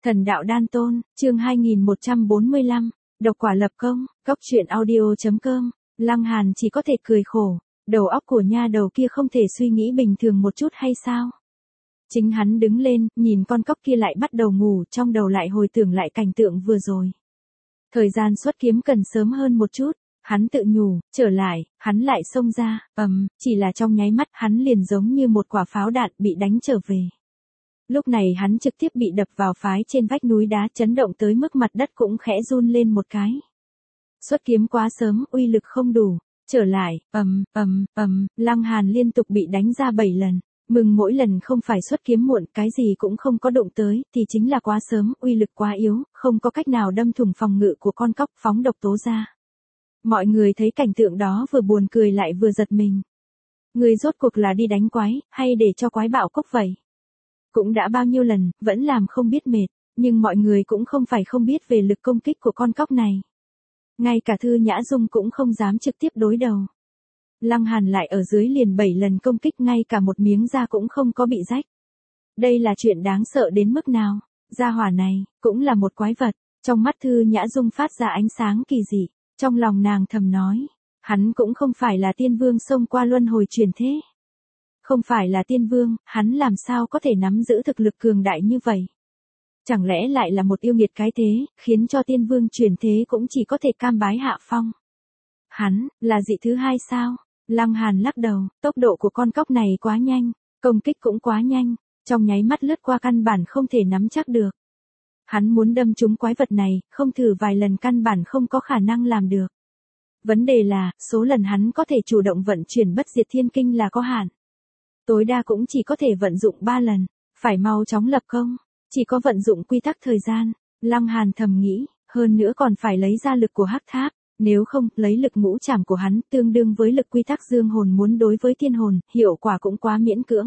Thần đạo đan tôn, chương 2145, độc quả lập công, cốc truyện audio.com, Lăng Hàn chỉ có thể cười khổ, đầu óc của nha đầu kia không thể suy nghĩ bình thường một chút hay sao? Chính hắn đứng lên, nhìn con cóc kia lại bắt đầu ngủ, trong đầu lại hồi tưởng lại cảnh tượng vừa rồi. Thời gian xuất kiếm cần sớm hơn một chút, hắn tự nhủ, trở lại, hắn lại xông ra, chỉ là trong nháy mắt hắn liền giống như một quả pháo đạn bị đánh trở về. Lúc này hắn trực tiếp bị đập vào phái trên vách núi đá, chấn động tới mức mặt đất cũng khẽ run lên một cái. Xuất kiếm quá sớm, uy lực không đủ, trở lại, Lăng Hàn liên tục bị đánh ra 7 lần. Mừng mỗi lần không phải xuất kiếm muộn, cái gì cũng không có đụng tới, thì chính là quá sớm, uy lực quá yếu, không có cách nào đâm thủng phòng ngự của con cóc, phóng độc tố ra. Mọi người thấy cảnh tượng đó vừa buồn cười lại vừa giật mình. Người rốt cuộc là đi đánh quái, hay để cho quái bạo cốc vậy? Cũng đã bao nhiêu lần, vẫn làm không biết mệt, nhưng mọi người cũng không phải không biết về lực công kích của con cóc này. Ngay cả Thư Nhã Dung cũng không dám trực tiếp đối đầu. Lăng Hàn lại ở dưới liền 7 lần công kích, ngay cả một miếng da cũng không có bị rách. Đây là chuyện đáng sợ đến mức nào? Gia hỏa này, cũng là một quái vật. Trong mắt Thư Nhã Dung phát ra ánh sáng kỳ dị. Trong lòng nàng thầm nói, hắn cũng không phải là tiên vương xông qua luân hồi truyền thế. Không phải là tiên vương, hắn làm sao có thể nắm giữ thực lực cường đại như vậy? Chẳng lẽ lại là một yêu nghiệt cái thế, khiến cho tiên vương truyền thế cũng chỉ có thể cam bái hạ phong? Hắn, là dị thứ hai sao? Lăng Hàn lắc đầu, tốc độ của con cóc này quá nhanh, công kích cũng quá nhanh, trong nháy mắt lướt qua căn bản không thể nắm chắc được. Hắn muốn đâm trúng quái vật này, không thử vài lần căn bản không có khả năng làm được. Vấn đề là, số lần hắn có thể chủ động vận chuyển bất diệt thiên kinh là có hạn. Tối đa cũng chỉ có thể vận dụng 3 lần, phải mau chóng lập công, chỉ có vận dụng quy tắc thời gian. Lăng Hàn thầm nghĩ, hơn nữa còn phải lấy ra lực của hắc tháp, nếu không, lấy lực ngũ trảm của hắn tương đương với lực quy tắc dương hồn muốn đối với thiên hồn, hiệu quả cũng quá miễn cưỡng.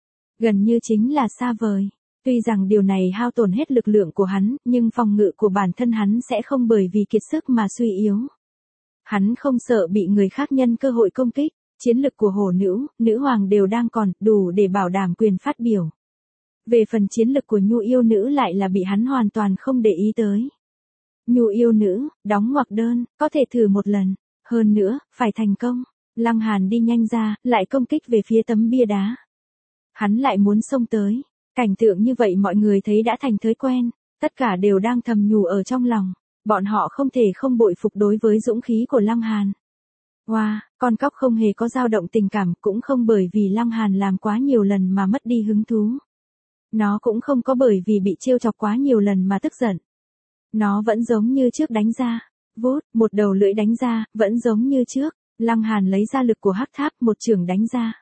Gần như chính là xa vời. Tuy rằng điều này hao tổn hết lực lượng của hắn, nhưng phòng ngự của bản thân hắn sẽ không bởi vì kiệt sức mà suy yếu. Hắn không sợ bị người khác nhân cơ hội công kích, chiến lực của hổ nữ, nữ hoàng đều đang còn, đủ để bảo đảm quyền phát biểu. Về phần chiến lực của nhu yêu nữ lại là bị hắn hoàn toàn không để ý tới. Nhu yêu nữ, đóng ngoặc đơn, có thể thử một lần, hơn nữa, phải thành công. Lăng Hàn đi nhanh ra, lại công kích về phía tấm bia đá. Hắn lại muốn xông tới. Cảnh tượng như vậy mọi người thấy đã thành thói quen, tất cả đều đang thầm nhủ ở trong lòng, bọn họ không thể không bội phục đối với dũng khí của Lăng Hàn. Wow, con cóc không hề có dao động tình cảm, cũng không bởi vì Lăng Hàn làm quá nhiều lần mà mất đi hứng thú. Nó cũng không có bởi vì bị trêu chọc quá nhiều lần mà tức giận. Nó vẫn giống như trước đánh ra, vút, một đầu lưỡi đánh ra, vẫn giống như trước. Lăng Hàn lấy ra lực của hắc tháp, một chưởng đánh ra.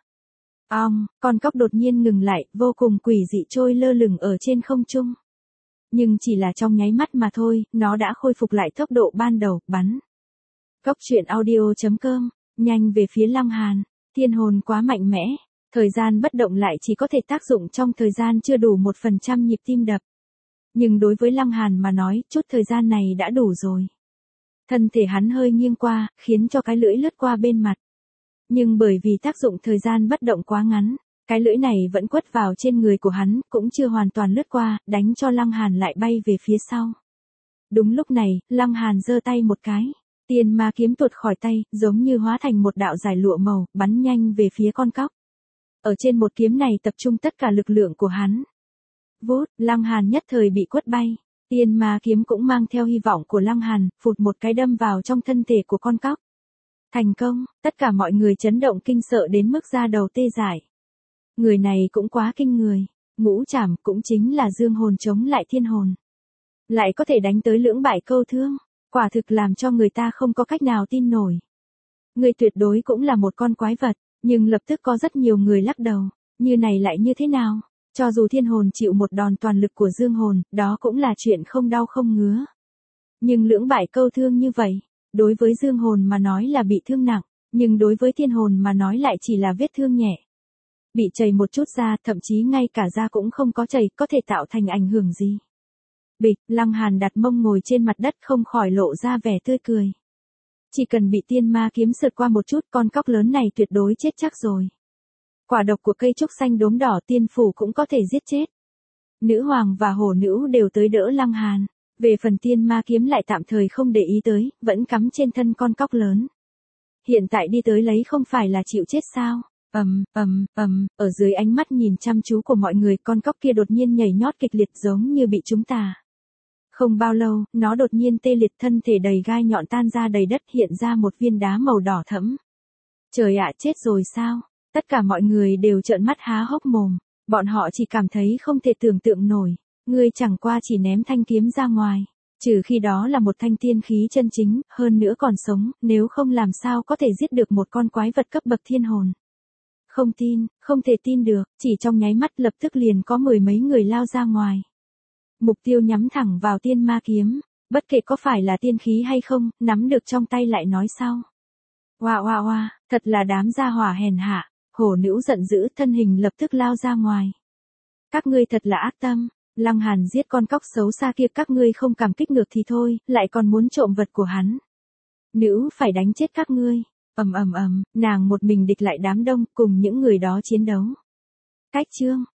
Con cóc đột nhiên ngừng lại, vô cùng quỷ dị trôi lơ lửng ở trên không trung. Nhưng chỉ là trong nháy mắt mà thôi, nó đã khôi phục lại tốc độ ban đầu, bắn. Cốc truyện audio.com, nhanh về phía Lăng Hàn, thiên hồn quá mạnh mẽ, thời gian bất động lại chỉ có thể tác dụng trong thời gian chưa đủ 1% nhịp tim đập. Nhưng đối với Lăng Hàn mà nói, chút thời gian này đã đủ rồi. Thân thể hắn hơi nghiêng qua, khiến cho cái lưỡi lướt qua bên mặt. Nhưng bởi vì tác dụng thời gian bất động quá ngắn, cái lưỡi này vẫn quất vào trên người của hắn, cũng chưa hoàn toàn lướt qua, đánh cho Lăng Hàn lại bay về phía sau. Đúng lúc này, Lăng Hàn giơ tay một cái, tiên ma kiếm tuột khỏi tay, giống như hóa thành một đạo giải lụa màu, bắn nhanh về phía con cóc. Ở trên một kiếm này tập trung tất cả lực lượng của hắn. Vút, Lăng Hàn nhất thời bị quất bay, tiên ma kiếm cũng mang theo hy vọng của Lăng Hàn, phụt một cái đâm vào trong thân thể của con cóc. Thành công, tất cả mọi người chấn động kinh sợ đến mức da đầu tê dại. Người này cũng quá kinh người, ngũ trảm cũng chính là dương hồn chống lại thiên hồn. Lại có thể đánh tới lưỡng bại câu thương, quả thực làm cho người ta không có cách nào tin nổi. Người tuyệt đối cũng là một con quái vật, nhưng lập tức có rất nhiều người lắc đầu, như này lại như thế nào? Cho dù thiên hồn chịu một đòn toàn lực của dương hồn, đó cũng là chuyện không đau không ngứa. Nhưng lưỡng bại câu thương như vậy, đối với dương hồn mà nói là bị thương nặng, nhưng đối với thiên hồn mà nói lại chỉ là vết thương nhẹ. Bị chảy một chút da, thậm chí ngay cả da cũng không có chảy, có thể tạo thành ảnh hưởng gì. Bịch, Lăng Hàn đặt mông ngồi trên mặt đất không khỏi lộ ra vẻ tươi cười. Chỉ cần bị tiên ma kiếm sượt qua một chút, con cóc lớn này tuyệt đối chết chắc rồi. Quả độc của cây trúc xanh đốm đỏ tiên phủ cũng có thể giết chết. Nữ hoàng và hổ nữ đều tới đỡ Lăng Hàn. Về phần tiên ma kiếm lại tạm thời không để ý tới, vẫn cắm trên thân con cóc lớn. Hiện tại đi tới lấy không phải là chịu chết sao? Ở dưới ánh mắt nhìn chăm chú của mọi người, con cóc kia đột nhiên nhảy nhót kịch liệt giống như bị trúng tà. Không bao lâu, nó đột nhiên tê liệt, thân thể đầy gai nhọn tan ra đầy đất, hiện ra một viên đá màu đỏ thẫm. Trời ạ, chết rồi sao? Tất cả mọi người đều trợn mắt há hốc mồm. Bọn họ chỉ cảm thấy không thể tưởng tượng nổi. Ngươi chẳng qua chỉ ném thanh kiếm ra ngoài. Trừ khi đó là một thanh tiên khí chân chính, hơn nữa còn sống, nếu không làm sao có thể giết được một con quái vật cấp bậc thiên hồn. Không tin, không thể tin được, chỉ trong nháy mắt lập tức liền có mười mấy người lao ra ngoài. Mục tiêu nhắm thẳng vào tiên ma kiếm, bất kể có phải là tiên khí hay không, nắm được trong tay lại nói sau. Oa, thật là đám gia hỏa hèn hạ, hổ nữ giận dữ, thân hình lập tức lao ra ngoài. Các ngươi thật là ác tâm, Lăng Hàn giết con cóc xấu xa kia, các ngươi không cảm kích ngược thì thôi, lại còn muốn trộm vật của hắn. Nữ phải đánh chết các ngươi. Nàng một mình địch lại đám đông, cùng những người đó chiến đấu. Cách chương